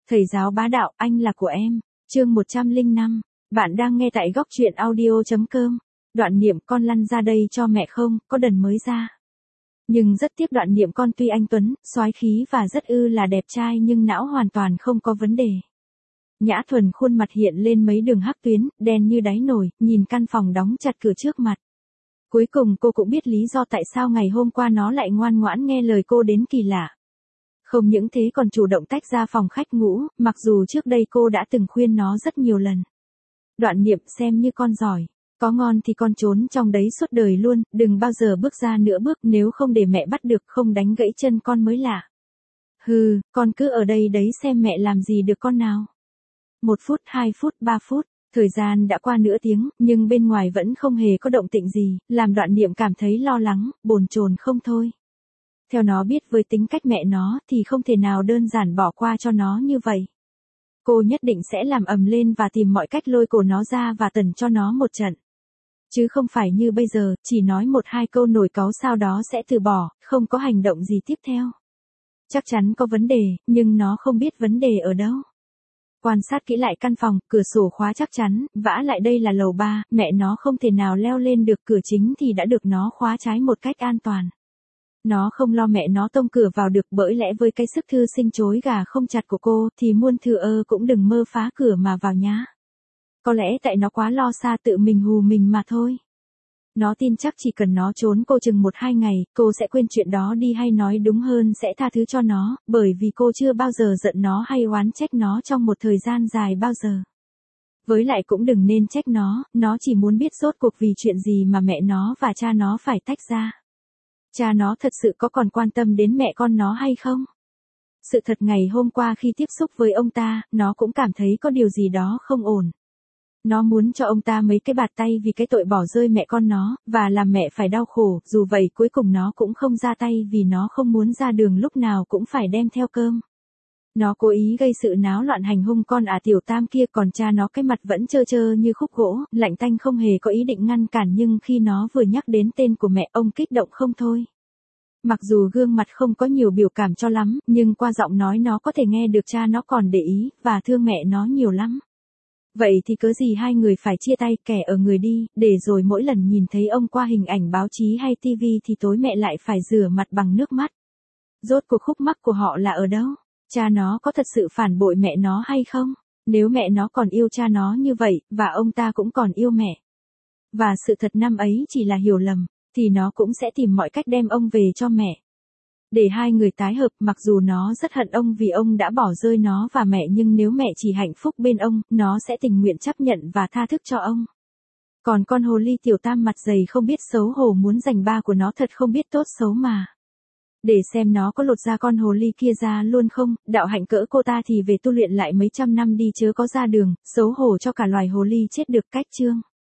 Thầy giáo bá đạo, anh là của em. Chương 105. Bạn đang nghe tại góc truyện audio.com. Đoạn niệm con lăn ra đây cho mẹ không, có đần mới ra. Nhưng rất tiếc đoạn niệm con tuy anh tuấn, soái khí và rất là đẹp trai nhưng não hoàn toàn không có vấn đề. Nhã Thuần khuôn mặt hiện lên mấy đường hắc tuyến, đen như đáy nồi, nhìn căn phòng đóng chặt cửa trước mặt. Cuối cùng cô cũng biết lý do tại sao ngày hôm qua nó lại ngoan ngoãn nghe lời cô đến kỳ lạ. Không những thế còn chủ động tách ra phòng khách ngủ, mặc dù trước đây cô đã từng khuyên nó rất nhiều lần. Đoạn niệm xem như con giỏi, có ngon thì con trốn trong đấy suốt đời luôn, đừng bao giờ bước ra nửa bước, nếu không để mẹ bắt được không đánh gãy chân con mới lạ. Hừ, con cứ ở đây đấy xem mẹ làm gì được con nào. 1 phút, 2 phút, 3 phút, thời gian đã qua nửa tiếng, nhưng bên ngoài vẫn không hề có động tĩnh gì, làm đoạn niệm cảm thấy lo lắng, bồn chồn không thôi. Theo nó biết với tính cách mẹ nó thì không thể nào đơn giản bỏ qua cho nó như vậy. Cô nhất định sẽ làm ầm lên và tìm mọi cách lôi cổ nó ra và tẩn cho nó một trận. Chứ không phải như bây giờ, chỉ nói 1-2 câu nổi cáu sau đó sẽ từ bỏ, không có hành động gì tiếp theo. Chắc chắn có vấn đề, nhưng nó không biết vấn đề ở đâu. Quan sát kỹ lại căn phòng, cửa sổ khóa chắc chắn, vả lại đây là lầu 3, mẹ nó không thể nào leo lên được cửa chính thì đã được nó khóa trái một cách an toàn. Nó không lo mẹ nó tông cửa vào được, bởi lẽ với cái sức thư sinh chối gà không chặt của cô thì muôn thừa cũng đừng mơ phá cửa mà vào nhá. Có lẽ tại nó quá lo xa tự mình hù mình mà thôi. Nó tin chắc chỉ cần nó trốn cô chừng 1-2 ngày, cô sẽ quên chuyện đó đi, hay nói đúng hơn sẽ tha thứ cho nó, bởi vì cô chưa bao giờ giận nó hay oán trách nó trong một thời gian dài bao giờ. Với lại cũng đừng nên trách nó chỉ muốn biết rốt cuộc vì chuyện gì mà mẹ nó và cha nó phải tách ra. Cha nó thật sự có còn quan tâm đến mẹ con nó hay không? Sự thật ngày hôm qua khi tiếp xúc với ông ta, nó cũng cảm thấy có điều gì đó không ổn. Nó muốn cho ông ta mấy cái bạt tay vì cái tội bỏ rơi mẹ con nó, và làm mẹ phải đau khổ, dù vậy cuối cùng nó cũng không ra tay vì nó không muốn ra đường lúc nào cũng phải đem theo cơm. Nó cố ý gây sự náo loạn hành hung con tiểu tam kia, còn cha nó cái mặt vẫn trơ trơ như khúc gỗ, lạnh tanh không hề có ý định ngăn cản, nhưng khi nó vừa nhắc đến tên của mẹ ông kích động không thôi. Mặc dù gương mặt không có nhiều biểu cảm cho lắm, nhưng qua giọng nói nó có thể nghe được cha nó còn để ý, và thương mẹ nó nhiều lắm. Vậy thì cớ gì hai người phải chia tay, kẻ ở người đi, để rồi mỗi lần nhìn thấy ông qua hình ảnh báo chí hay tivi thì tối mẹ lại phải rửa mặt bằng nước mắt. Rốt cuộc khúc mắc của họ là ở đâu? Cha nó có thật sự phản bội mẹ nó hay không? Nếu mẹ nó còn yêu cha nó như vậy, và ông ta cũng còn yêu mẹ, và sự thật năm ấy chỉ là hiểu lầm, thì nó cũng sẽ tìm mọi cách đem ông về cho mẹ. Để hai người tái hợp, mặc dù nó rất hận ông vì ông đã bỏ rơi nó và mẹ, nhưng nếu mẹ chỉ hạnh phúc bên ông, nó sẽ tình nguyện chấp nhận và tha thứ cho ông. Còn con hồ ly tiểu tam mặt dày không biết xấu hổ muốn giành ba của nó thật không biết tốt xấu mà. Để xem nó có lột da con hồ ly kia ra luôn không, đạo hạnh cỡ cô ta thì về tu luyện lại mấy trăm năm đi chớ có ra đường, xấu hổ cho cả loài hồ ly chết được cách chương.